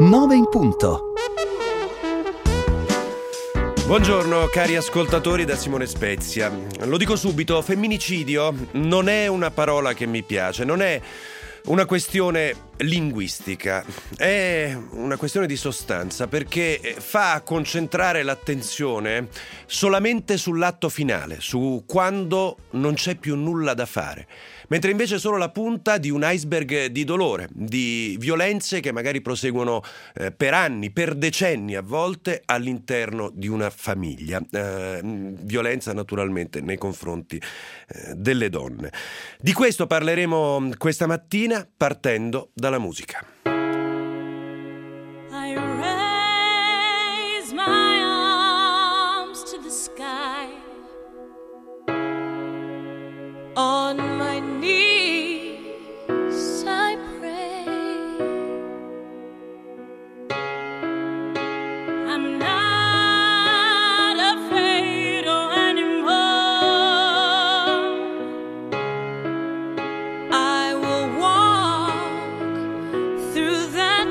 9 in punto. Buongiorno cari ascoltatori da Simone Spezia. Lo dico subito, femminicidio non è una parola che mi piace, non è una questione linguistica, è una questione di sostanza, perché fa concentrare l'attenzione solamente sull'atto finale, su quando non c'è più nulla da fare, mentre invece è solo la punta di un iceberg di dolore, di violenze che magari proseguono per anni, per decenni a volte all'interno di una famiglia, violenza naturalmente nei confronti delle donne. Di questo parleremo questa mattina partendo dalla musica. I raise my arms to the sky. On my knees I pray. I'm not afraid anymore. I will walk through that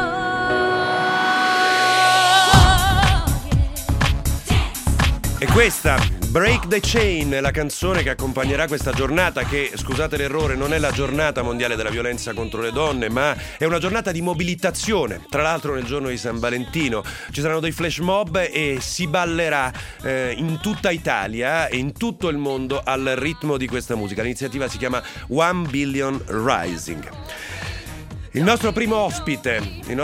door. E questa, Break the Chain, la canzone che accompagnerà questa giornata che, scusate l'errore, non è la giornata mondiale della violenza contro le donne, ma è una giornata di mobilitazione. Tra l'altro nel giorno di San Valentino ci saranno dei flash mob e si ballerà in tutta Italia e in tutto il mondo al ritmo di questa musica. L'iniziativa si chiama One Billion Rising. Il nostro primo ospite,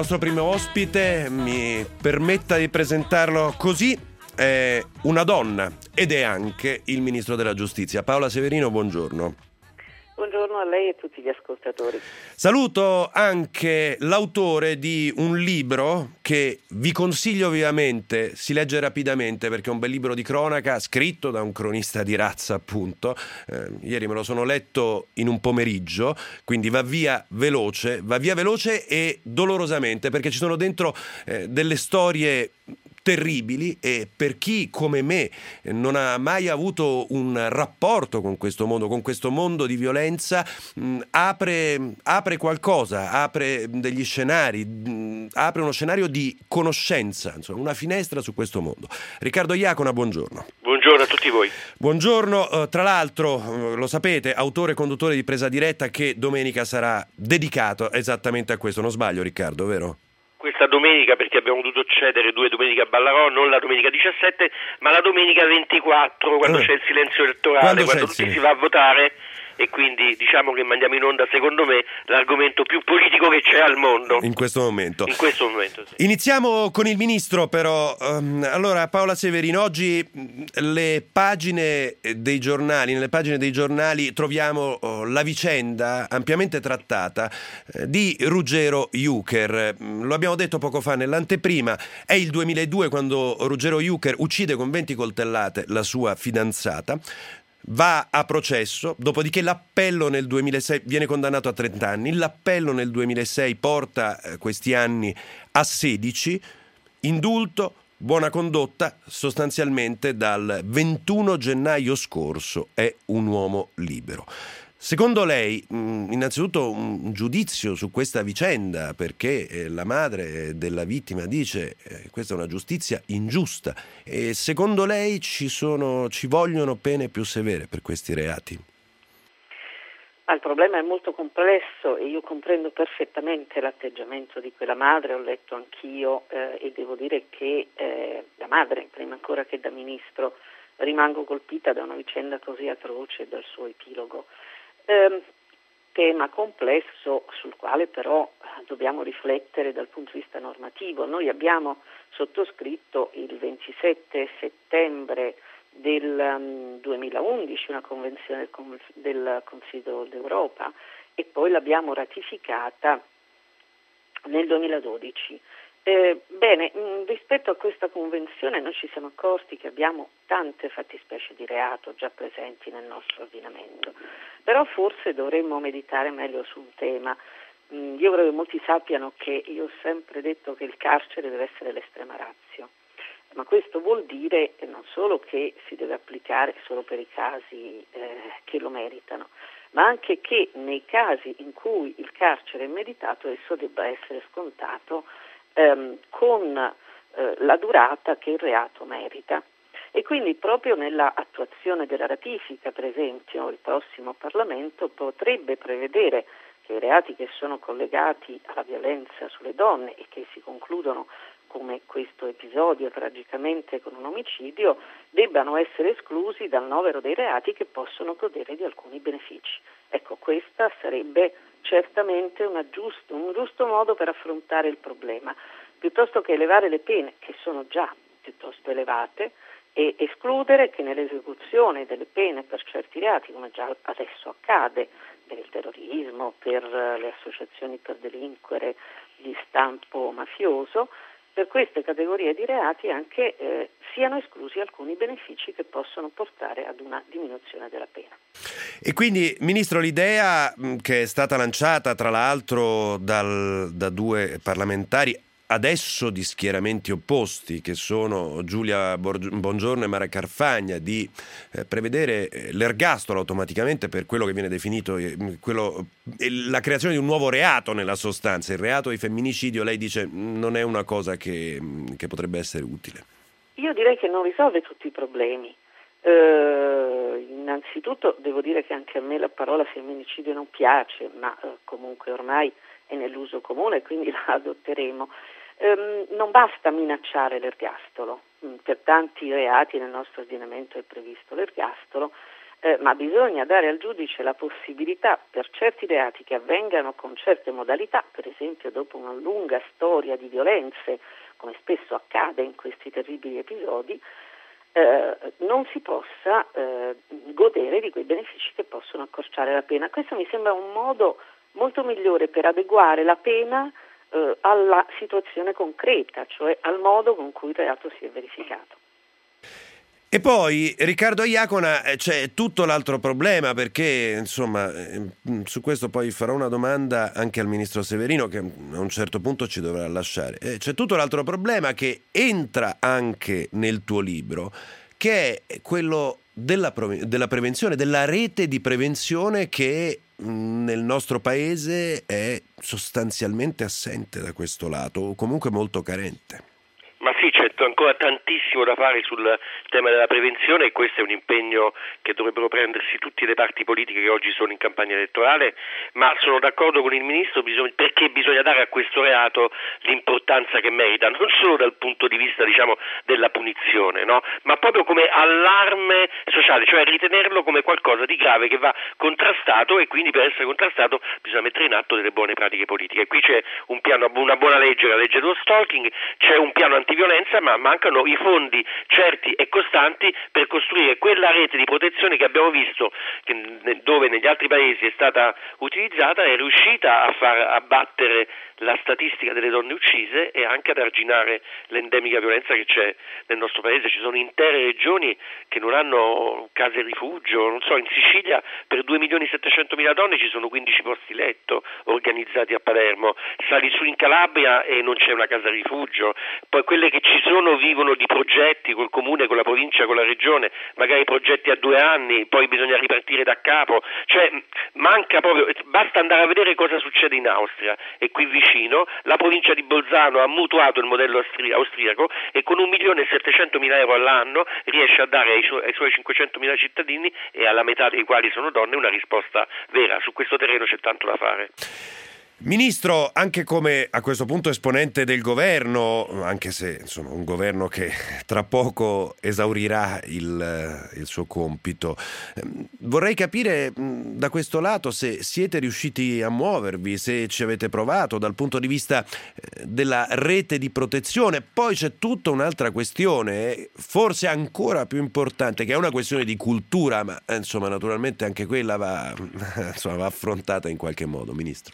mi permetta di presentarlo così, è una donna ed è anche il ministro della giustizia. Paola Severino, buongiorno. Buongiorno a lei e a tutti gli ascoltatori. Saluto anche l'autore di un libro che vi consiglio vivamente, si legge rapidamente perché è un bel libro di cronaca scritto da un cronista di razza, appunto. Ieri me lo sono letto in un pomeriggio, quindi va via veloce e dolorosamente, perché ci sono dentro delle storie terribili, e per chi come me non ha mai avuto un rapporto con questo mondo di violenza, apre qualcosa, apre degli scenari, apre uno scenario di conoscenza, insomma una finestra su questo mondo. Riccardo Iacona, buongiorno. Buongiorno a tutti voi. Buongiorno, tra l'altro lo sapete, autore e conduttore di Presa Diretta, che domenica sarà dedicato esattamente a questo, non sbaglio Riccardo, vero? Questa domenica, perché abbiamo dovuto cedere 2 domeniche a Ballarò, non la domenica 17, ma la domenica 24, quando c'è il silenzio elettorale, quando tutti si va a votare, e quindi diciamo che mandiamo in onda, secondo me, l'argomento più politico che c'è al mondo. In questo momento. Sì. Iniziamo con il ministro, però. Allora, Paola Severino, oggi nelle pagine dei giornali troviamo la vicenda ampiamente trattata di Ruggero Juncker. Lo abbiamo detto poco fa nell'anteprima, è il 2002 quando Ruggero Juncker uccide con 20 coltellate la sua fidanzata. Va a processo, dopodiché l'appello nel 2006 viene condannato a 30 anni, l'appello nel 2006 porta questi anni a 16, indulto, buona condotta, sostanzialmente dal 21 gennaio scorso è un uomo libero. Secondo lei, innanzitutto un giudizio su questa vicenda, perché la madre della vittima dice questa è una giustizia ingiusta, e secondo lei ci vogliono pene più severe per questi reati? Il problema è molto complesso e io comprendo perfettamente l'atteggiamento di quella madre, ho letto anch'io e devo dire che da madre, prima ancora che da ministro, rimango colpita da una vicenda così atroce e dal suo epilogo. Tema complesso sul quale però dobbiamo riflettere dal punto di vista normativo. Noi abbiamo sottoscritto il 27 settembre del 2011 una convenzione del Consiglio d'Europa e poi l'abbiamo ratificata nel 2012. Rispetto a questa convenzione noi ci siamo accorti che abbiamo tante fattispecie di reato già presenti nel nostro ordinamento, però forse dovremmo meditare meglio su un tema. Io vorrei che molti sappiano che io ho sempre detto che il carcere deve essere l'estrema ratio, ma questo vuol dire non solo che si deve applicare solo per i casi che lo meritano, ma anche che nei casi in cui il carcere è meritato esso debba essere scontato con la durata che il reato merita. E quindi proprio nella attuazione della ratifica, per esempio, il prossimo Parlamento potrebbe prevedere che i reati che sono collegati alla violenza sulle donne e che si concludono come questo episodio tragicamente con un omicidio debbano essere esclusi dal novero dei reati che possono godere di alcuni benefici. Ecco, questa sarebbe certamente un giusto modo per affrontare il problema, piuttosto che elevare le pene, che sono già piuttosto elevate, e escludere che nell'esecuzione delle pene per certi reati, come già adesso accade, per il terrorismo, per le associazioni per delinquere di stampo mafioso, per queste categorie di reati anche siano esclusi alcuni benefici che possono portare ad una diminuzione della pena. E quindi, Ministro, l'idea che è stata lanciata tra l'altro da due parlamentari adesso di schieramenti opposti, che sono Giulia Bongiorno e Mara Carfagna, di prevedere l'ergastolo automaticamente per quello che viene definito la creazione di un nuovo reato nella sostanza, il reato di femminicidio, lei dice non è una cosa che potrebbe essere utile. Io direi che non risolve tutti i problemi. Innanzitutto devo dire che anche a me la parola femminicidio non piace, ma comunque ormai è nell'uso comune, quindi la adotteremo. Non basta minacciare l'ergastolo, per tanti reati nel nostro ordinamento è previsto l'ergastolo, ma bisogna dare al giudice la possibilità per certi reati che avvengano con certe modalità, per esempio dopo una lunga storia di violenze, come spesso accade in questi terribili episodi, non si possa godere di quei benefici che possono accorciare la pena. Questo mi sembra un modo molto migliore per adeguare la pena alla situazione concreta, cioè al modo con cui il reato si è verificato. E poi, Riccardo Iacona, c'è tutto l'altro problema, perché insomma su questo poi farò una domanda anche al Ministro Severino, che a un certo punto ci dovrà lasciare. C'è tutto l'altro problema che entra anche nel tuo libro, che è quello della prevenzione, della rete di prevenzione che nel nostro paese è sostanzialmente assente da questo lato, o comunque molto carente. Ma sì, c'è ancora tantissimo da fare sul tema della prevenzione, e questo è un impegno che dovrebbero prendersi tutte le parti politiche che oggi sono in campagna elettorale, ma sono d'accordo con il Ministro perché bisogna dare a questo reato l'importanza che merita, non solo dal punto di vista della punizione, no? Ma proprio come allarme sociale, cioè ritenerlo come qualcosa di grave che va contrastato, e quindi per essere contrastato bisogna mettere in atto delle buone pratiche politiche. E qui c'è un piano, una buona legge, la legge dello stalking, c'è un piano antiviolenza, ma mancano i fondi certi e costanti per costruire quella rete di protezione che abbiamo visto dove negli altri paesi è stata utilizzata, è riuscita a far abbattere la statistica delle donne uccise e anche ad arginare l'endemica violenza che c'è nel nostro paese. Ci sono intere regioni che non hanno case rifugio, non so, in Sicilia per 2.700.000 donne ci sono 15 posti letto organizzati a Palermo, sali su in Calabria e non c'è una casa rifugio, poi quelle che ci sono vivono di progetti col comune, con la provincia, con la regione, magari progetti a 2 anni, poi bisogna ripartire da capo, cioè manca proprio, basta andare a vedere cosa succede in Austria, e qui vicino la provincia di Bolzano ha mutuato il modello austriaco e con 1.700.000 euro all'anno riesce a dare ai suoi 500.000 cittadini, e alla metà dei quali sono donne, una risposta vera. Su questo terreno c'è tanto da fare. Ministro, anche come a questo punto esponente del governo, anche se insomma un governo che tra poco esaurirà il suo compito, vorrei capire da questo lato se siete riusciti a muovervi, se ci avete provato dal punto di vista della rete di protezione. Poi c'è tutta un'altra questione, forse ancora più importante, che è una questione di cultura, ma insomma naturalmente anche quella va affrontata in qualche modo, Ministro.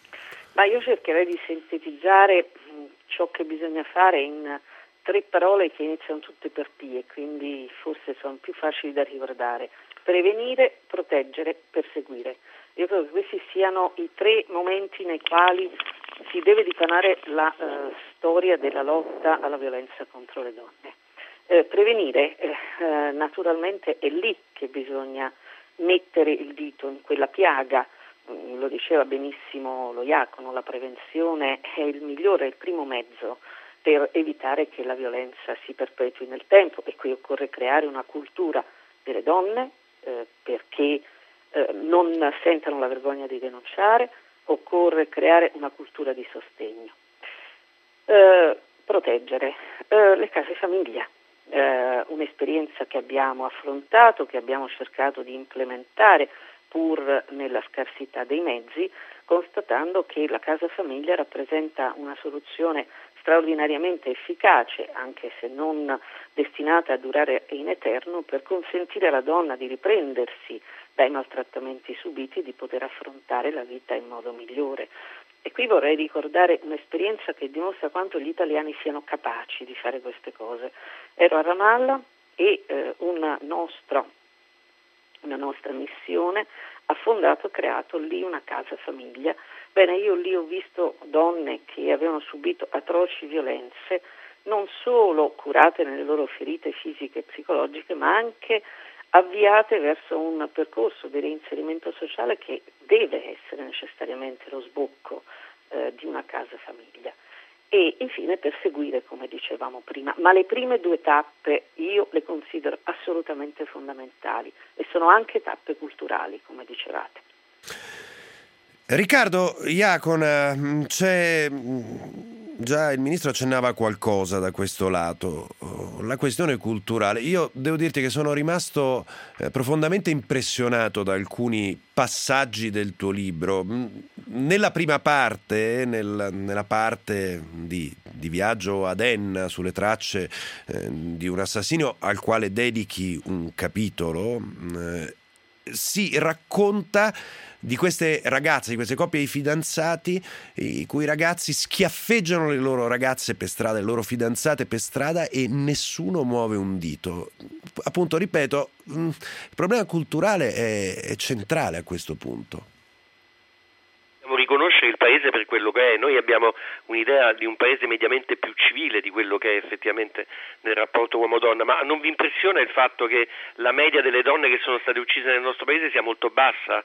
Ma io cercherei di sintetizzare ciò che bisogna fare in 3 parole che iniziano tutte per P, e quindi forse sono più facili da ricordare: prevenire, proteggere, perseguire. Io credo che questi siano i 3 momenti nei quali si deve dipanare la storia della lotta alla violenza contro le donne. Prevenire, naturalmente è lì che bisogna mettere il dito, in quella piaga lo diceva benissimo lo Iacono, la prevenzione è il migliore, è il primo mezzo per evitare che la violenza si perpetui nel tempo, e qui occorre creare una cultura delle donne perché non sentano la vergogna di denunciare, occorre creare una cultura di sostegno. Proteggere le case famiglia, un'esperienza che abbiamo affrontato, che abbiamo cercato di implementare pur nella scarsità dei mezzi, constatando che la casa famiglia rappresenta una soluzione straordinariamente efficace, anche se non destinata a durare in eterno, per consentire alla donna di riprendersi dai maltrattamenti subiti e di poter affrontare la vita in modo migliore. E qui vorrei ricordare un'esperienza che dimostra quanto gli italiani siano capaci di fare queste cose. Ero a Ramallah e una nostra missione ha creato lì una casa famiglia. Bene, io lì ho visto donne che avevano subito atroci violenze, non solo curate nelle loro ferite fisiche e psicologiche, ma anche avviate verso un percorso di reinserimento sociale che deve essere necessariamente lo sbocco di una casa famiglia. E infine perseguire, come dicevamo prima, ma le prime 2 tappe io le considero assolutamente fondamentali e sono anche tappe culturali, come dicevate. Riccardo Iacona, c'è già il ministro accennava qualcosa da questo lato, la questione culturale. Io devo dirti che sono rimasto profondamente impressionato da alcuni passaggi del tuo libro. Nella prima parte, nella parte di viaggio ad Enna sulle tracce di un assassinio al quale dedichi un capitolo, si racconta di queste ragazze, di queste coppie di fidanzati, i cui ragazzi schiaffeggiano le loro ragazze per strada, le loro fidanzate per strada, e nessuno muove un dito. Appunto, ripeto, il problema culturale è centrale a questo punto. Riconoscere il paese per quello che è. Noi abbiamo un'idea di un paese mediamente più civile di quello che è effettivamente nel rapporto uomo-donna, ma non vi impressiona il fatto che la media delle donne che sono state uccise nel nostro paese sia molto bassa,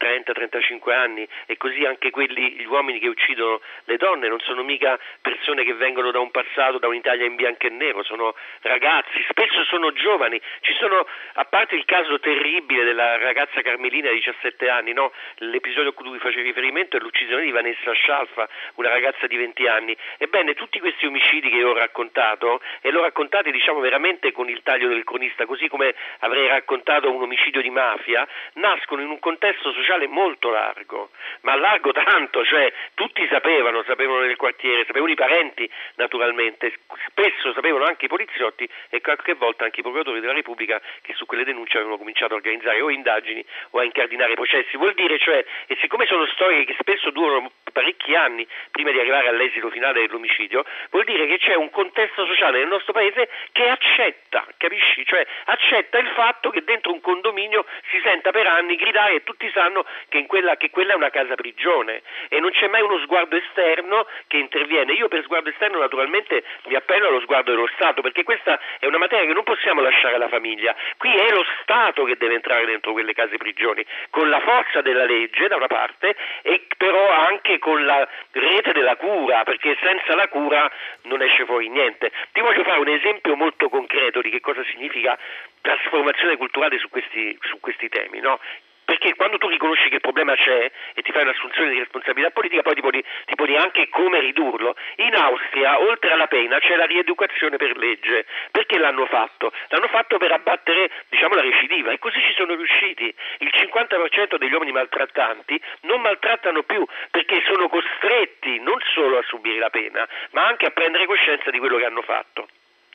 30-35 anni, e così anche gli uomini che uccidono le donne non sono mica persone che vengono da un passato, da un'Italia in bianco e nero, sono ragazzi, spesso sono giovani. Ci sono, a parte il caso terribile della ragazza Carmelina di 17 anni, no? L'episodio a cui facevi riferimento è l'uccisione di Vanessa Scialfa, una ragazza di 20 anni. Ebbene, tutti questi omicidi che io ho raccontato, e l'ho raccontati veramente con il taglio del cronista, così come avrei raccontato un omicidio di mafia, nascono in un contesto sociale molto largo, ma largo tanto, cioè tutti sapevano nel quartiere, sapevano i parenti naturalmente, spesso sapevano anche i poliziotti e qualche volta anche i procuratori della Repubblica, che su quelle denunce avevano cominciato a organizzare o indagini o a incardinare processi. Vuol dire, cioè, e siccome sono storie che spesso durano parecchi anni prima di arrivare all'esito finale dell'omicidio, vuol dire che c'è un contesto sociale nel nostro paese che accetta, capisci? Cioè accetta il fatto che dentro un condominio si senta per anni gridare e tutti sanno che quella è una casa prigione, e non c'è mai uno sguardo esterno che interviene. Io per sguardo esterno naturalmente mi appello allo sguardo dello Stato, perché questa è una materia che non possiamo lasciare alla famiglia. Qui è lo Stato che deve entrare dentro quelle case prigioni, con la forza della legge da una parte, e però anche con la rete della cura, perché senza la cura non esce fuori niente. Ti voglio fare un esempio molto concreto di che cosa significa trasformazione culturale su questi temi, no? Perché quando tu riconosci che il problema c'è e ti fai un'assunzione di responsabilità politica, poi ti poni anche come ridurlo. In Austria, oltre alla pena, c'è la rieducazione per legge. Perché l'hanno fatto? L'hanno fatto per abbattere, la recidiva, e così ci sono riusciti. Il 50% degli uomini maltrattanti non maltrattano più, perché sono costretti non solo a subire la pena, ma anche a prendere coscienza di quello che hanno fatto.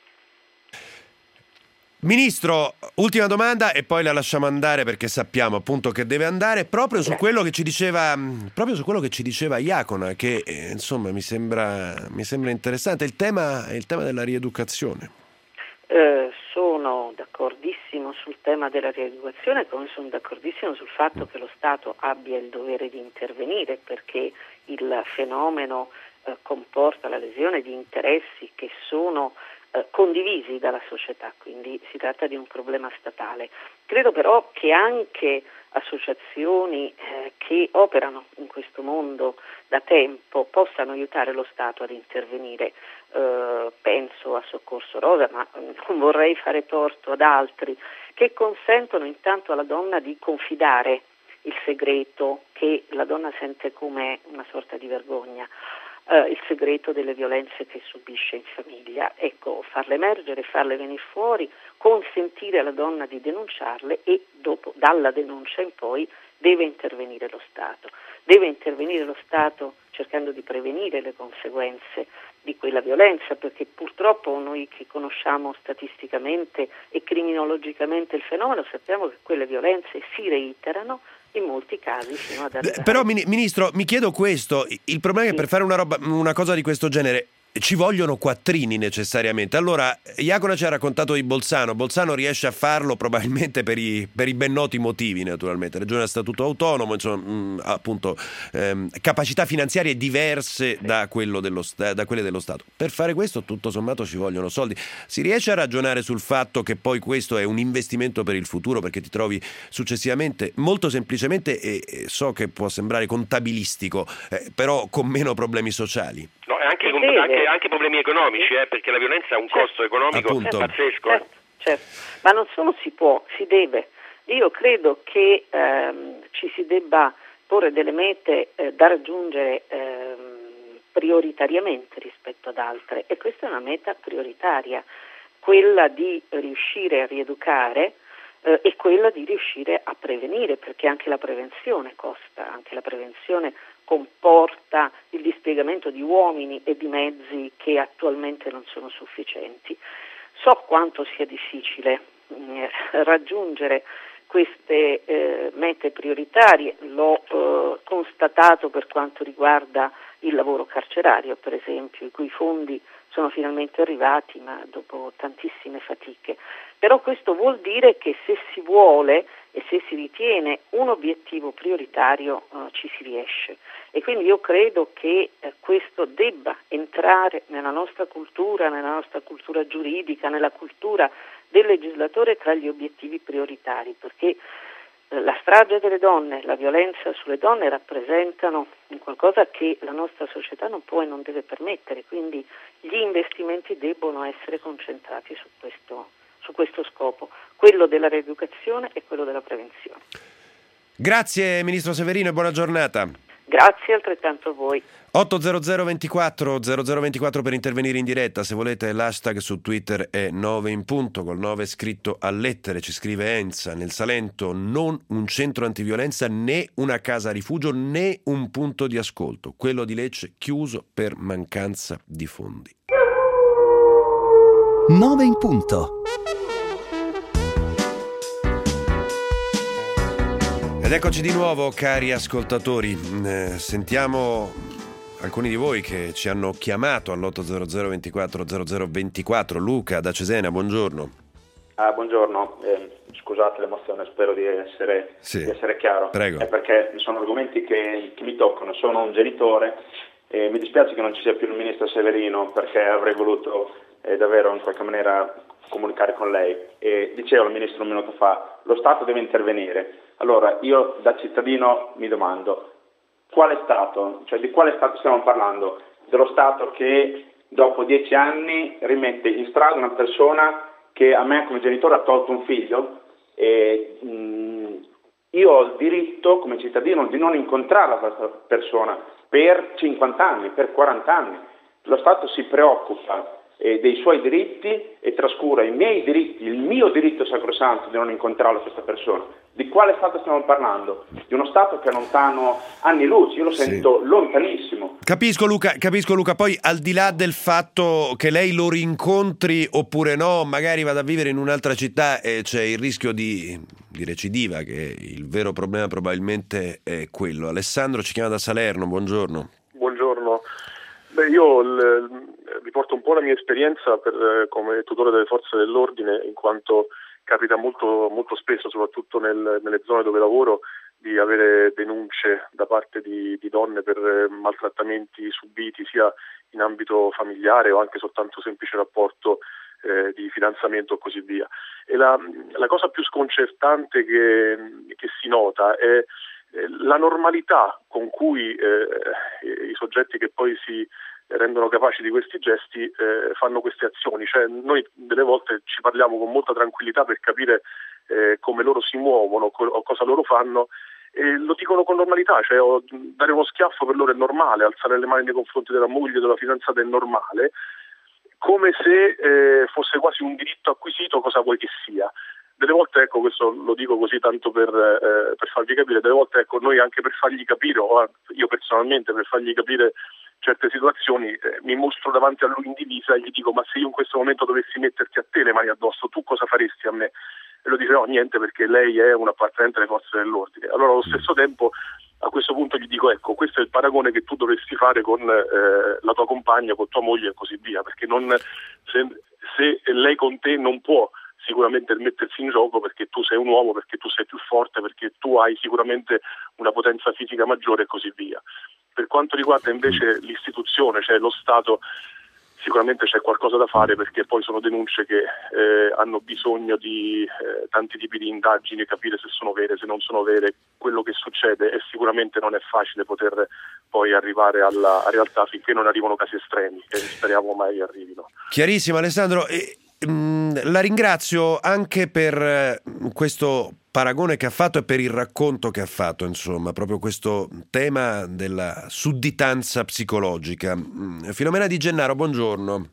Ministro, ultima domanda e poi la lasciamo andare, perché sappiamo appunto che deve andare, proprio su quello che ci diceva Iacona, che insomma mi sembra interessante, il tema della rieducazione. Sono d'accordissimo sul tema della rieducazione, come sono d'accordissimo sul fatto che lo Stato abbia il dovere di intervenire, perché il fenomeno comporta la lesione di interessi che sono condivisi dalla società, quindi si tratta di un problema statale. Credo però che anche associazioni che operano in questo mondo da tempo possano aiutare lo Stato ad intervenire. Penso a Soccorso Rosa, ma non vorrei fare torto ad altri, che consentono intanto alla donna di confidare il segreto che la donna sente come una sorta di vergogna, il segreto delle violenze che subisce in famiglia. Ecco, farle emergere, farle venire fuori, consentire alla donna di denunciarle e dopo, dalla denuncia in poi, deve intervenire lo Stato. Deve intervenire lo Stato cercando di prevenire le conseguenze di quella violenza, perché purtroppo noi che conosciamo statisticamente e criminologicamente il fenomeno sappiamo che quelle violenze si reiterano in molti casi fino ad arrivare. Però Ministro, mi chiedo questo, il problema è che per fare una cosa di questo genere ci vogliono quattrini necessariamente. Allora, Iacona ci ha raccontato di Bolzano riesce a farlo probabilmente per i ben noti motivi, naturalmente, regione a statuto autonomo, insomma, appunto capacità finanziarie diverse da quelle dello Stato. Per fare questo tutto sommato ci vogliono soldi. Si riesce a ragionare sul fatto che poi questo è un investimento per il futuro, perché ti trovi successivamente molto semplicemente, e so che può sembrare contabilistico, però con meno problemi sociali. No, anche problemi economici, perché la violenza ha un costo economico pazzesco. Certo. Ma non solo si può, si deve. Io credo che ci si debba porre delle mete da raggiungere prioritariamente rispetto ad altre, e questa è una meta prioritaria, quella di riuscire a rieducare e quella di riuscire a prevenire, perché anche la prevenzione costa, anche la prevenzione comporta il dispiegamento di uomini e di mezzi che attualmente non sono sufficienti. So quanto sia difficile raggiungere queste mete prioritarie, l'ho constatato per quanto riguarda il lavoro carcerario, per esempio, i cui fondi sono finalmente arrivati, ma dopo tantissime fatiche. Però questo vuol dire che se si vuole e se si ritiene un obiettivo prioritario ci si riesce, e quindi io credo che questo debba entrare nella nostra cultura giuridica, nella cultura del legislatore tra gli obiettivi prioritari, perché la strage delle donne, la violenza sulle donne rappresentano un qualcosa che la nostra società non può e non deve permettere, quindi gli investimenti debbono essere concentrati su questo scopo, quello della rieducazione e quello della prevenzione. Grazie Ministro Severino e buona giornata. Grazie altrettanto a voi. 800 24 0024 per intervenire in diretta. Se volete l'hashtag su Twitter è 9 in punto, col 9 scritto a lettere. Ci scrive Enza: nel Salento non un centro antiviolenza, né una casa rifugio, né un punto di ascolto. Quello di Lecce chiuso per mancanza di fondi. 9 in punto. Ed eccoci di nuovo, cari ascoltatori. Sentiamo alcuni di voi che ci hanno chiamato all'800 24 0024. Luca da Cesena, buongiorno. Buongiorno, scusate l'emozione, spero di essere chiaro. Prego. È perché sono argomenti che mi toccano. Sono un genitore e mi dispiace che non ci sia più il ministro Severino, perché avrei voluto davvero in qualche maniera comunicare con lei. E dicevo al ministro un minuto fa, lo Stato deve intervenire. Allora io da cittadino mi domando, quale Stato? Cioè di quale Stato stiamo parlando? Dello Stato che dopo 10 anni rimette in strada una persona che a me come genitore ha tolto un figlio, e io ho il diritto come cittadino di non incontrare questa persona per 50 anni, per 40 anni. Lo Stato si preoccupa dei suoi diritti e trascura i miei diritti, il mio diritto sacrosanto di non incontrare questa persona. Di quale Stato stiamo parlando? Di uno Stato che è lontano anni luce, io lo sento lontanissimo. Capisco Luca, poi al di là del fatto che lei lo rincontri oppure no, magari vada a vivere in un'altra città e c'è il rischio di recidiva, che il vero problema probabilmente è quello. Alessandro ci chiama da Salerno, buongiorno. Buongiorno. Io riporto un po' la mia esperienza come tutore delle forze dell'ordine, in quanto capita molto spesso, soprattutto nelle zone dove lavoro, di avere denunce da parte di donne per maltrattamenti subiti sia in ambito familiare o anche soltanto semplice rapporto di fidanzamento o così via. E la cosa più sconcertante che si nota è la normalità con cui i soggetti che poi si rendono capaci di questi gesti fanno queste azioni. Cioè, noi delle volte ci parliamo con molta tranquillità per capire come loro si muovono o cosa loro fanno, e lo dicono con normalità. Cioè, dare uno schiaffo per loro è normale, alzare le mani nei confronti della moglie, della fidanzata è normale, come se fosse quasi un diritto acquisito, cosa vuoi che sia. Delle volte, ecco, questo lo dico così tanto per farvi capire, delle volte, ecco, noi anche per fargli capire, o io personalmente per fargli capire certe situazioni, mi mostro davanti a lui in divisa e gli dico: ma se io in questo momento dovessi metterti a te le mani addosso, tu cosa faresti a me? E lui dice: no, niente, perché lei è un appartenente alle forze dell'ordine. Allora allo stesso tempo a questo punto gli dico: ecco, questo è il paragone che tu dovresti fare con la tua compagna, con tua moglie e così via, perché se lei con te non può sicuramente mettersi in gioco, perché tu sei un uomo, perché tu sei più forte, perché tu hai sicuramente una potenza fisica maggiore e così via. Per quanto riguarda invece l'istituzione, cioè lo Stato, sicuramente c'è qualcosa da fare, perché poi sono denunce che hanno bisogno di tanti tipi di indagini, capire se sono vere, se non sono vere, quello che succede, e sicuramente non è facile poter poi arrivare alla realtà finché non arrivano casi estremi, che speriamo mai arrivino. Chiarissimo, Alessandro. La ringrazio anche per questo paragone che ha fatto e per il racconto che ha fatto, insomma, proprio questo tema della sudditanza psicologica. Filomena Di Gennaro, buongiorno.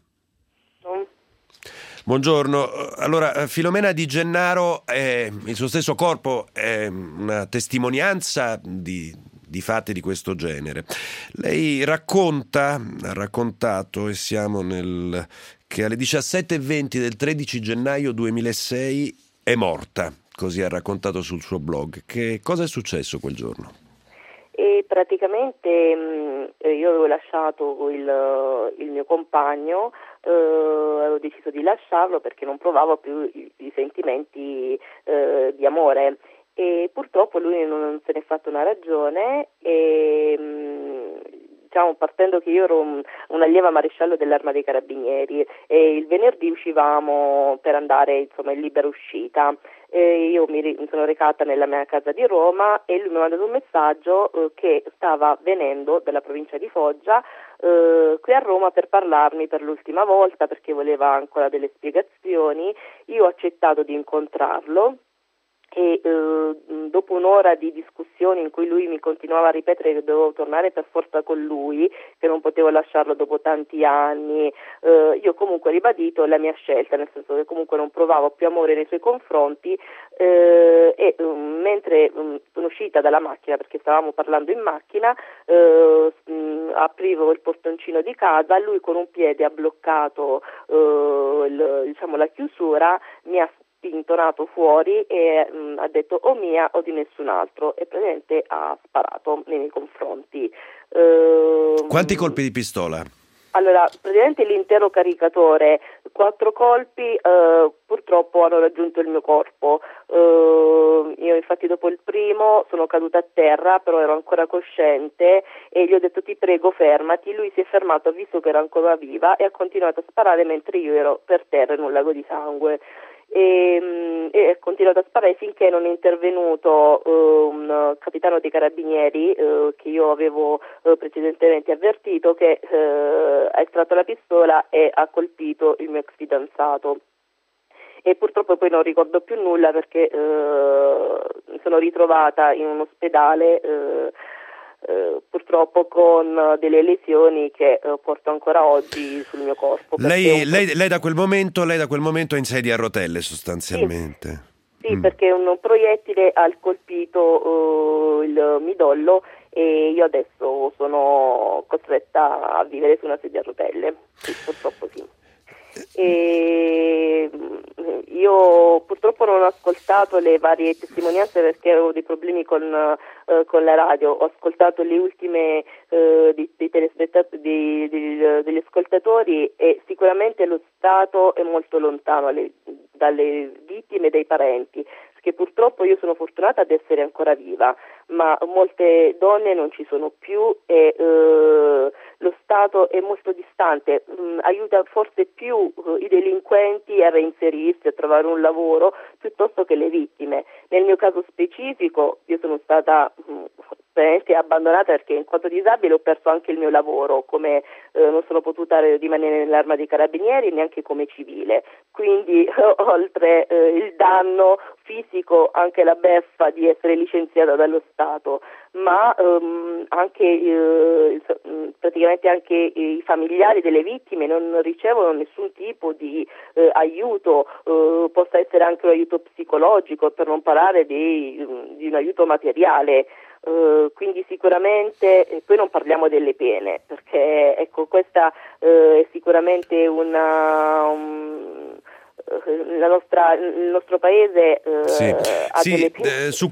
Buongiorno. Allora, Filomena Di Gennaro, il suo stesso corpo è una testimonianza di fatti di questo genere. Lei ha raccontato, e siamo che alle 17:20 del 13 gennaio 2006 è morta, così ha raccontato sul suo blog. Che cosa è successo quel giorno? E praticamente io avevo lasciato il mio compagno, avevo deciso di lasciarlo perché non provavo più i sentimenti di amore, e purtroppo lui non se ne è fatto una ragione, e diciamo, partendo che io ero un'allieva maresciallo dell'Arma dei Carabinieri, e il venerdì uscivamo per andare, insomma, in libera uscita. Io mi sono recata nella mia casa di Roma e lui mi ha mandato un messaggio che stava venendo dalla provincia di Foggia qui a Roma per parlarmi per l'ultima volta, perché voleva ancora delle spiegazioni. Io ho accettato di incontrarlo, e dopo un'ora di discussioni in cui lui mi continuava a ripetere che dovevo tornare per forza con lui, che non potevo lasciarlo dopo tanti anni, io comunque ho ribadito la mia scelta, nel senso che comunque non provavo più amore nei suoi confronti, e mentre sono uscita dalla macchina, perché stavamo parlando in macchina, aprivo il portoncino di casa, lui con un piede ha bloccato la chiusura, mi ha spintonato fuori e ha detto o mia o di nessun altro, e praticamente ha sparato nei miei confronti. Quanti colpi di pistola? Allora, praticamente l'intero caricatore, 4 colpi, purtroppo hanno raggiunto il mio corpo. Io infatti dopo il primo sono caduta a terra, però ero ancora cosciente, e gli ho detto ti prego fermati. Lui si è fermato, ha visto che ero ancora viva e ha continuato a sparare mentre io ero per terra in un lago di sangue. E ha continuato a sparare finché non è intervenuto un capitano dei carabinieri che io avevo precedentemente avvertito, che ha estratto la pistola e ha colpito il mio ex fidanzato. E purtroppo poi non ricordo più nulla, perché mi sono ritrovata in un ospedale purtroppo con delle lesioni che porto ancora oggi sul mio corpo. Lei da quel momento è in sedia a rotelle sostanzialmente. Sì, perché un proiettile ha colpito il midollo, e io adesso sono costretta a vivere su una sedia a rotelle. Sì, purtroppo sì. E io purtroppo non ho ascoltato le varie testimonianze perché avevo dei problemi con la radio. Ho ascoltato le ultime degli ascoltatori, e sicuramente lo Stato è molto lontano dalle vittime e dai parenti, perché purtroppo io sono fortunata ad essere ancora viva, ma molte donne non ci sono più e lo Stato è molto distante, aiuta forse più i delinquenti a reinserirsi, a trovare un lavoro, piuttosto che le vittime. Nel mio caso specifico io sono stata veramente abbandonata perché in quanto disabile ho perso anche il mio lavoro, come non sono potuta rimanere nell'Arma dei Carabinieri neanche come civile, quindi oltre il danno fisico anche la beffa di essere licenziata dallo Stato, ma anche praticamente anche i familiari delle vittime non ricevono nessun tipo di aiuto, possa essere anche un aiuto psicologico, per non parlare di un aiuto materiale. Quindi sicuramente, e poi non parliamo delle pene, perché ecco questa è sicuramente il nostro paese ha delle pene. Su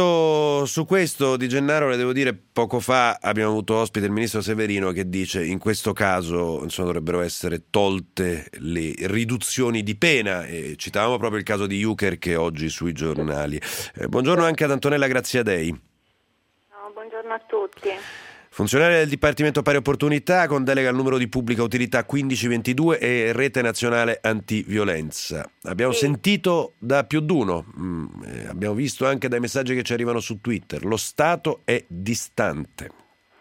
questo Di Gennaro le devo dire, poco fa abbiamo avuto ospite il ministro Severino che dice in questo caso dovrebbero essere tolte le riduzioni di pena, e citavamo proprio il caso di Juker che è oggi sui giornali. Buongiorno anche ad Antonella Graziadei. Buongiorno a tutti. Funzionaria del Dipartimento Pari Opportunità con delega al numero di pubblica utilità 1522 e Rete Nazionale Antiviolenza. Abbiamo sentito da più d'uno, abbiamo visto anche dai messaggi che ci arrivano su Twitter, lo Stato è distante.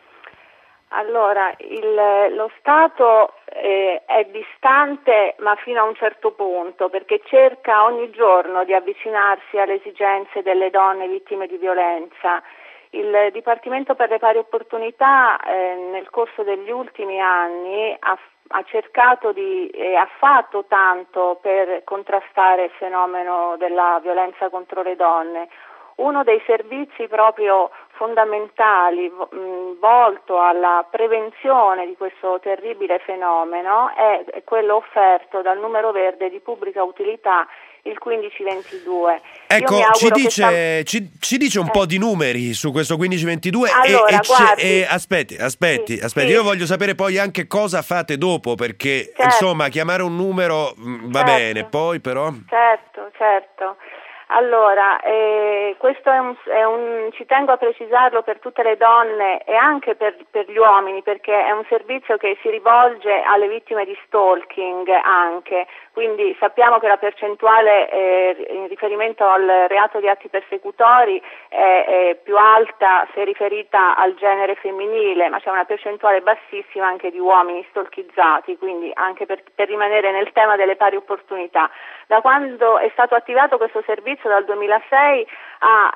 Allora, lo Stato è distante ma fino a un certo punto, perché cerca ogni giorno di avvicinarsi alle esigenze delle donne vittime di violenza. Il Dipartimento per le Pari Opportunità nel corso degli ultimi anni ha cercato e ha fatto tanto per contrastare il fenomeno della violenza contro le donne. Uno dei servizi proprio fondamentali volto alla prevenzione di questo terribile fenomeno è quello offerto dal numero verde di pubblica utilità, il 1522. Ecco, ci dice un po' di numeri su questo 1522. Allora, aspetti, sì. Io voglio sapere poi anche cosa fate dopo, perché insomma chiamare un numero va bene, poi però... Certo. Allora, questo ci tengo a precisarlo per tutte le donne e anche per gli uomini, perché è un servizio che si rivolge alle vittime di stalking anche, quindi sappiamo che la percentuale in riferimento al reato di atti persecutori è più alta se riferita al genere femminile, ma c'è una percentuale bassissima anche di uomini stalkizzati, quindi anche per rimanere nel tema delle pari opportunità. Da quando è stato attivato questo servizio dal 2006 ha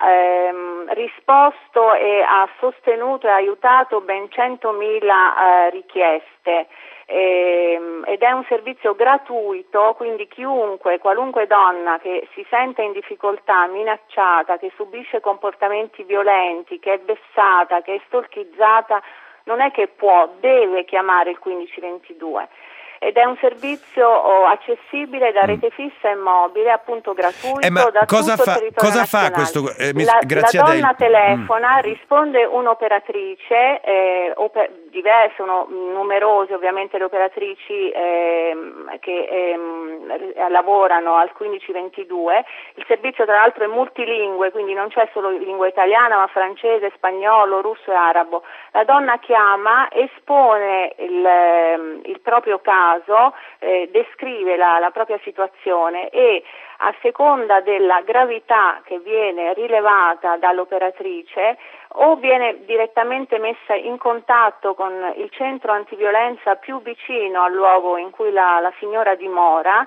risposto e ha sostenuto e aiutato ben 100.000 richieste ed è un servizio gratuito, quindi qualunque donna che si sente in difficoltà, minacciata, che subisce comportamenti violenti, che è vessata, che è stalkizzata, non è che deve chiamare il 1522. Ed è un servizio accessibile da rete fissa e mobile, appunto gratuito, da tutto il territorio cosa nazionale. fa questo? La donna telefona, risponde un'operatrice, sono numerose ovviamente le operatrici che lavorano al 1522. Il servizio tra l'altro è multilingue, quindi non c'è solo lingua italiana, ma francese, spagnolo, russo e arabo. La donna chiama, espone il proprio caso, descrive la propria situazione e a seconda della gravità che viene rilevata dall'operatrice o viene direttamente messa in contatto con il centro antiviolenza più vicino al luogo in cui la signora dimora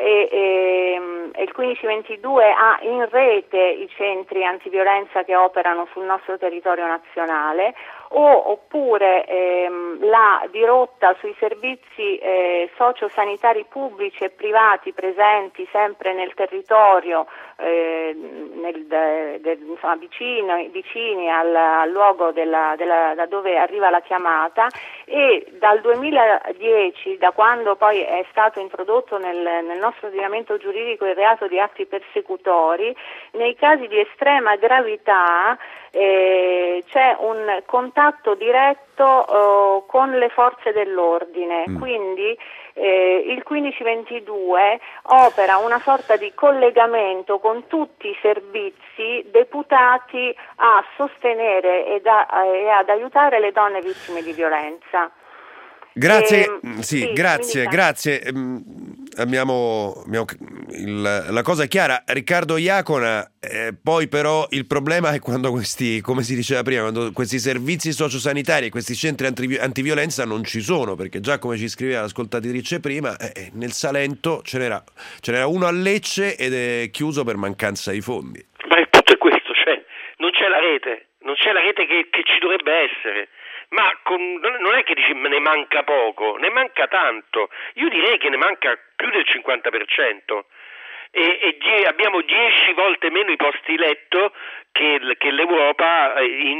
e il 1522 ha in rete i centri antiviolenza che operano sul nostro territorio nazionale oppure la dirotta sui servizi sociosanitari pubblici e privati presenti sempre nel territorio vicini al luogo da dove arriva la chiamata, e dal 2010, da quando poi è stato introdotto nel nostro ordinamento giuridico il reato di atti persecutori, nei casi di estrema gravità c'è un contatto diretto con le forze dell'ordine, quindi il 1522 opera una sorta di collegamento con con tutti i servizi deputati a sostenere e ad aiutare le donne vittime di violenza. Grazie, grazie. La cosa è chiara. Riccardo Iacona, poi però il problema è quando questi, come si diceva prima, quando questi servizi sociosanitari e questi centri antiviolenza non ci sono, perché già come ci scriveva l'ascoltatrice prima, nel Salento ce n'era uno a Lecce ed è chiuso per mancanza di fondi. Ma il punto è questo, cioè non c'è la rete che ci dovrebbe essere. Ma non è che dici ne manca poco, ne manca tanto. Io direi che ne manca più del 50%. E abbiamo 10 volte meno i posti letto che l'Europa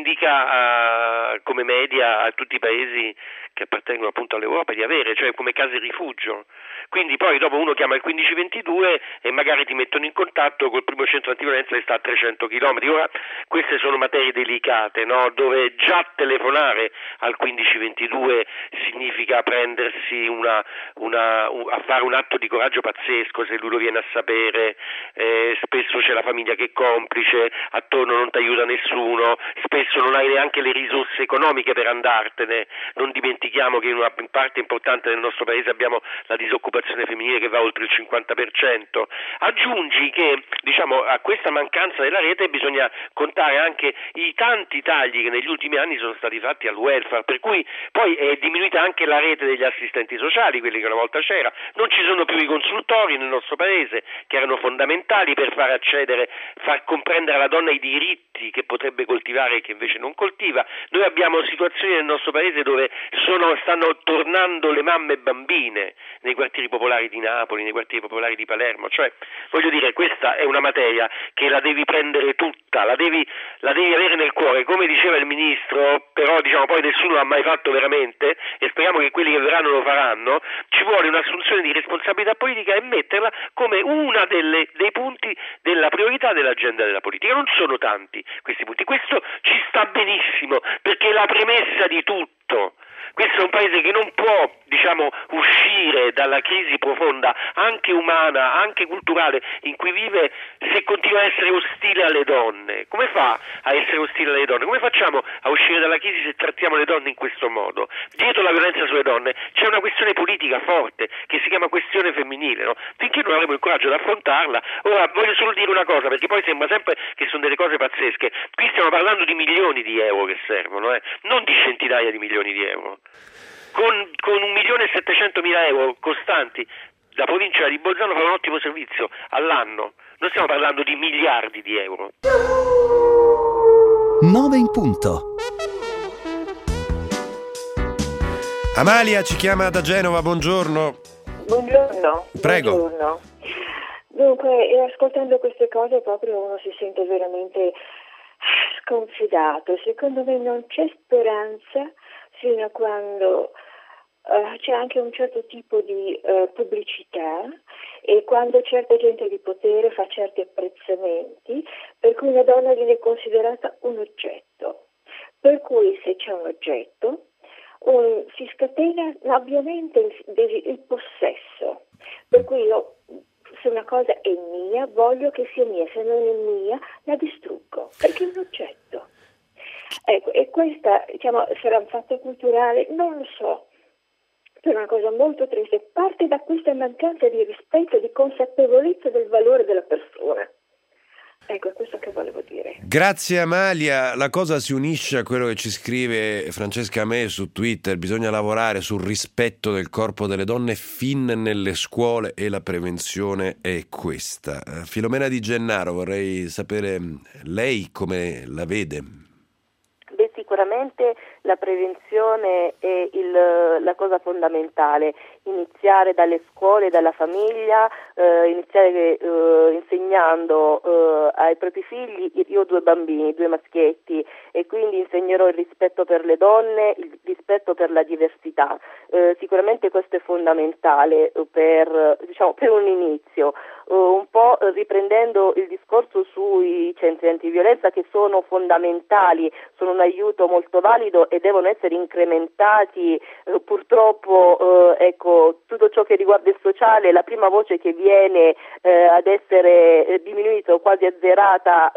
indica come media a tutti i paesi che appartengono appunto all'Europa di avere, cioè come case rifugio. Quindi poi dopo uno chiama il 1522 e magari ti mettono in contatto col primo centro antiviolenza che sta a 300 chilometri. Ora queste sono materie delicate, no? Dove già telefonare al 1522 significa prendersi a fare un atto di coraggio pazzesco se lui lo viene a sapere. Spesso c'è la famiglia che è complice, attorno non ti aiuta nessuno, spesso non hai neanche le risorse economiche per andartene. Non dimentichiamo che in una parte importante del nostro paese abbiamo la disoccupazione femminile che va oltre il 50%. Aggiungi che a questa mancanza della rete bisogna contare anche i tanti tagli che negli ultimi anni sono stati fatti al welfare, per cui poi è diminuita anche la rete degli assistenti sociali, quelli che una volta c'era. Non ci sono più i consultori nel nostro paese, che erano fondamentali per far comprendere alla donna i diritti che potrebbe coltivare e che invece non coltiva. Noi abbiamo situazioni nel nostro paese dove stanno tornando le mamme bambine nei quartieri popolari di Napoli, nei quartieri popolari di Palermo. Cioè, voglio dire, questa è una materia che la devi prendere tutta, la devi avere nel cuore, come diceva il ministro, però poi nessuno l'ha mai fatto veramente e speriamo che quelli che verranno lo faranno. Ci vuole un'assunzione di responsabilità politica e metterla come una dei punti della priorità dell'agenda della politica. Non sono tanti questi punti, questo ci sta benissimo perché è la premessa di tutto. Questo è un paese che non può, uscire dalla crisi profonda, anche umana, anche culturale, in cui vive se continua a essere ostile alle donne. Come fa a essere ostile alle donne? Come facciamo a uscire dalla crisi se trattiamo le donne in questo modo? Dietro la violenza sulle donne c'è una questione politica forte che si chiama questione femminile, no? Finché non avremo il coraggio di affrontarla. Ora voglio solo dire una cosa, perché poi sembra sempre che sono delle cose pazzesche. Qui stiamo parlando di milioni di euro che servono, non di centinaia di milioni di euro. Con 1.700.000 euro costanti la provincia di Bolzano fa un ottimo servizio all'anno. Non stiamo parlando di miliardi di euro. 9 in punto. Amalia ci chiama da Genova, buongiorno. Buongiorno. Prego. Buongiorno. Dunque, ascoltando queste cose proprio uno si sente veramente sconfidato. Secondo me non c'è speranza fino a quando c'è anche un certo tipo di pubblicità e quando certa gente di potere fa certi apprezzamenti per cui una donna viene considerata un oggetto. Per cui se c'è un oggetto si scatena ovviamente il possesso. Per cui io, se una cosa è mia, voglio che sia mia, se non è mia la distruggo perché è un oggetto. Ecco, e questa sarà un fatto culturale, non lo so, per una cosa molto triste, parte da questa mancanza di rispetto, di consapevolezza del valore della persona. Ecco, è questo che volevo dire. Grazie Amalia, la cosa si unisce a quello che ci scrive Francesca Amè su Twitter: bisogna lavorare sul rispetto del corpo delle donne fin nelle scuole e la prevenzione è questa. Filomena Di Gennaro, vorrei sapere lei come la vede. Sicuramente la prevenzione è la cosa fondamentale, iniziare dalle scuole, dalla famiglia, iniziare insegnando ai propri figli. Io ho 2 bambini, 2 maschietti, e quindi insegnerò il rispetto per le donne, il rispetto per la diversità. Sicuramente questo è fondamentale per un inizio. un po' riprendendo il discorso sui centri antiviolenza, che sono fondamentali, sono un aiuto molto valido e devono essere incrementati. Purtroppo ecco, tutto ciò che riguarda il sociale è la prima voce che viene ad essere diminuita o quasi azzerata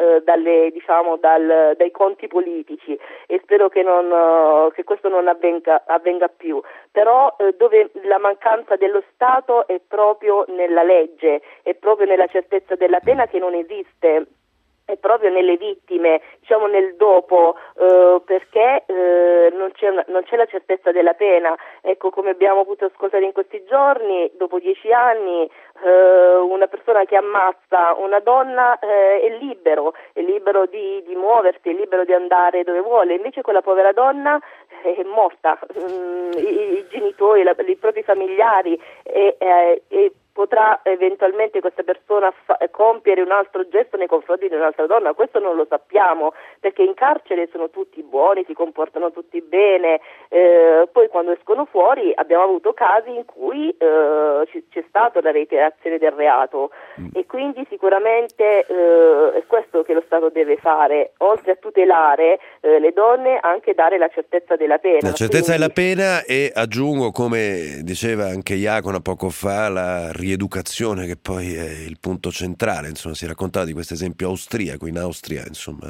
dai conti politici, e spero che questo non avvenga più. Però dove la mancanza dello Stato è proprio nella legge, è proprio nella certezza della pena, che non esiste, è proprio nelle vittime, diciamo nel dopo, perché non c'è la certezza della pena. Ecco, come abbiamo potuto ascoltare in questi giorni, dopo 10 anni una persona che ammazza una donna è libero di muoversi, è libero di andare dove vuole, invece quella povera donna è morta. I genitori, i propri familiari, e potrà eventualmente questa persona compiere un altro gesto nei confronti di un'altra donna. Questo non lo sappiamo, perché in carcere sono tutti buoni, si comportano tutti bene, poi quando escono fuori abbiamo avuto casi in cui c'è stata la reiterazione del reato, e quindi sicuramente è questo che lo Stato deve fare, oltre a tutelare le donne, anche dare la certezza della pena. La certezza della pena, e aggiungo, come diceva anche Iacona poco fa, la rieducazione, che poi è il punto centrale. Insomma, si raccontava di questo esempio austriaco. In Austria, insomma,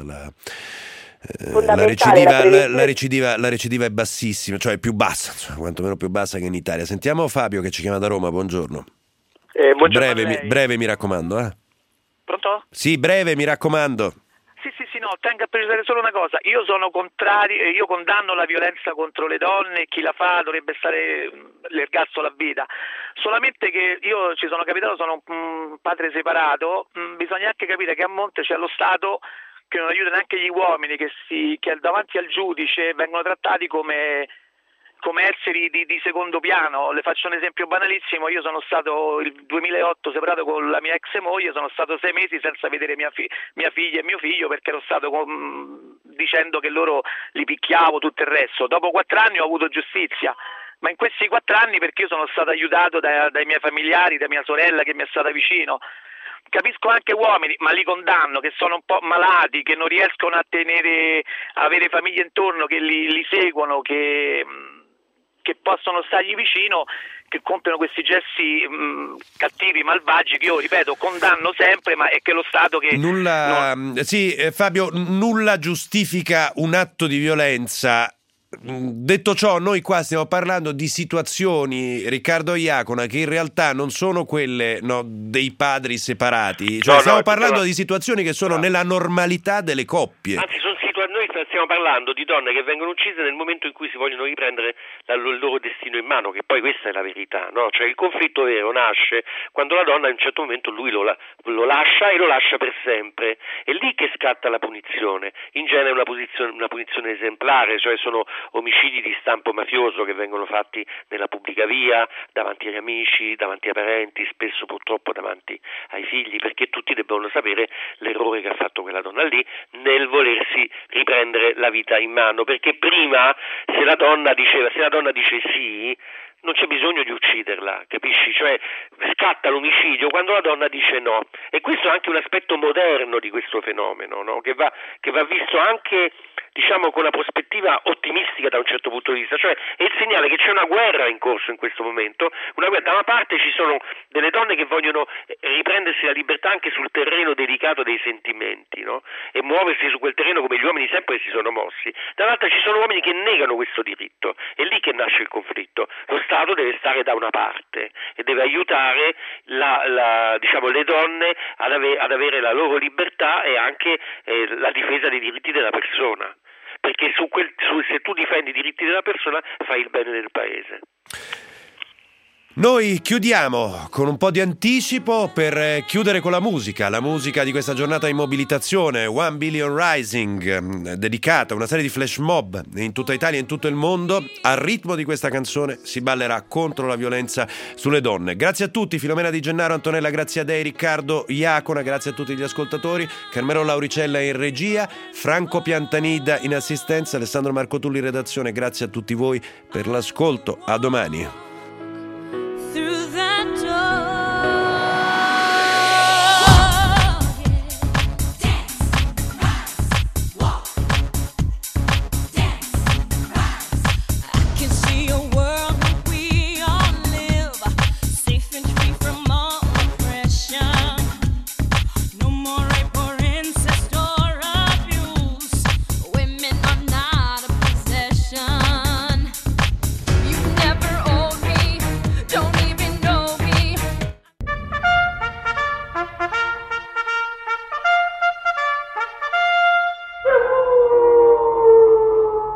la recidiva è bassissima, cioè è più bassa, insomma, quantomeno più bassa che in Italia. Sentiamo Fabio che ci chiama da Roma. Buongiorno. Buongiorno. Breve mi raccomando. Pronto? Sì, breve, mi raccomando. Sì, no, tengo a precisare solo una cosa. Io sono contrario, io condanno la violenza contro le donne, chi la fa dovrebbe stare l'ergastolo a vita. Solamente che io ci sono capitato, sono un padre separato, bisogna anche capire che a monte c'è lo Stato che non aiuta neanche gli uomini, che davanti al giudice vengono trattati come esseri di secondo piano. Le faccio un esempio banalissimo: io sono stato il 2008 separato con la mia ex moglie, sono stato 6 mesi senza vedere mia figlia e mio figlio, perché ero stato dicendo che loro li picchiavo, tutto il resto. Dopo 4 anni ho avuto giustizia, ma in questi 4 anni, perché io sono stato aiutato dai miei familiari, da mia sorella che mi è stata vicino. Capisco anche uomini, ma li condanno, che sono un po' malati, che non riescono a avere famiglie intorno che li seguono, che possono stargli vicino, che compiono questi gesti cattivi, malvagi, che io, ripeto, condanno sempre, ma è che lo Stato che... Fabio, nulla giustifica un atto di violenza. Detto ciò, noi qua stiamo parlando di situazioni, Riccardo Iacona, che in realtà non sono quelle dei padri separati, cioè stiamo parlando di situazioni che sono nella normalità delle coppie. Anzi, noi stiamo parlando di donne che vengono uccise nel momento in cui si vogliono riprendere il loro destino in mano, che poi questa è la verità, no? Cioè il conflitto vero nasce quando la donna a un certo momento lui lo lascia, e lo lascia per sempre. È lì che scatta la punizione, in genere una punizione esemplare, cioè sono omicidi di stampo mafioso che vengono fatti nella pubblica via, davanti agli amici, davanti ai parenti, spesso purtroppo davanti ai figli, perché tutti debbono sapere l'errore che ha fatto quella donna lì nel volersi riprendere la vita in mano, perché prima se la donna dice sì, non c'è bisogno di ucciderla, capisci? Cioè scatta l'omicidio quando la donna dice no, e questo è anche un aspetto moderno di questo fenomeno, no? che va visto anche, diciamo, con una prospettiva ottimistica da un certo punto di vista, cioè è il segnale che c'è una guerra in corso in questo momento, da una parte ci sono delle donne che vogliono riprendersi la libertà anche sul terreno delicato dei sentimenti, no? E muoversi su quel terreno come gli uomini sempre si sono mossi, dall'altra ci sono uomini che negano questo diritto, è lì che nasce il conflitto. Lo Stato deve stare da una parte e deve aiutare le donne ad avere la loro libertà e anche la difesa dei diritti della persona, perché se tu difendi i diritti della persona fai il bene del paese. Noi chiudiamo con un po' di anticipo per chiudere con la musica di questa giornata di mobilitazione, One Billion Rising, dedicata a una serie di flash mob in tutta Italia e in tutto il mondo. Al ritmo di questa canzone si ballerà contro la violenza sulle donne. Grazie a tutti, Filomena Di Gennaro, Antonella Graziadei, Riccardo Iacona, grazie a tutti gli ascoltatori, Carmelo Lauricella in regia, Franco Piantanida in assistenza, Alessandro Marcotulli in redazione. Grazie a tutti voi per l'ascolto, a domani.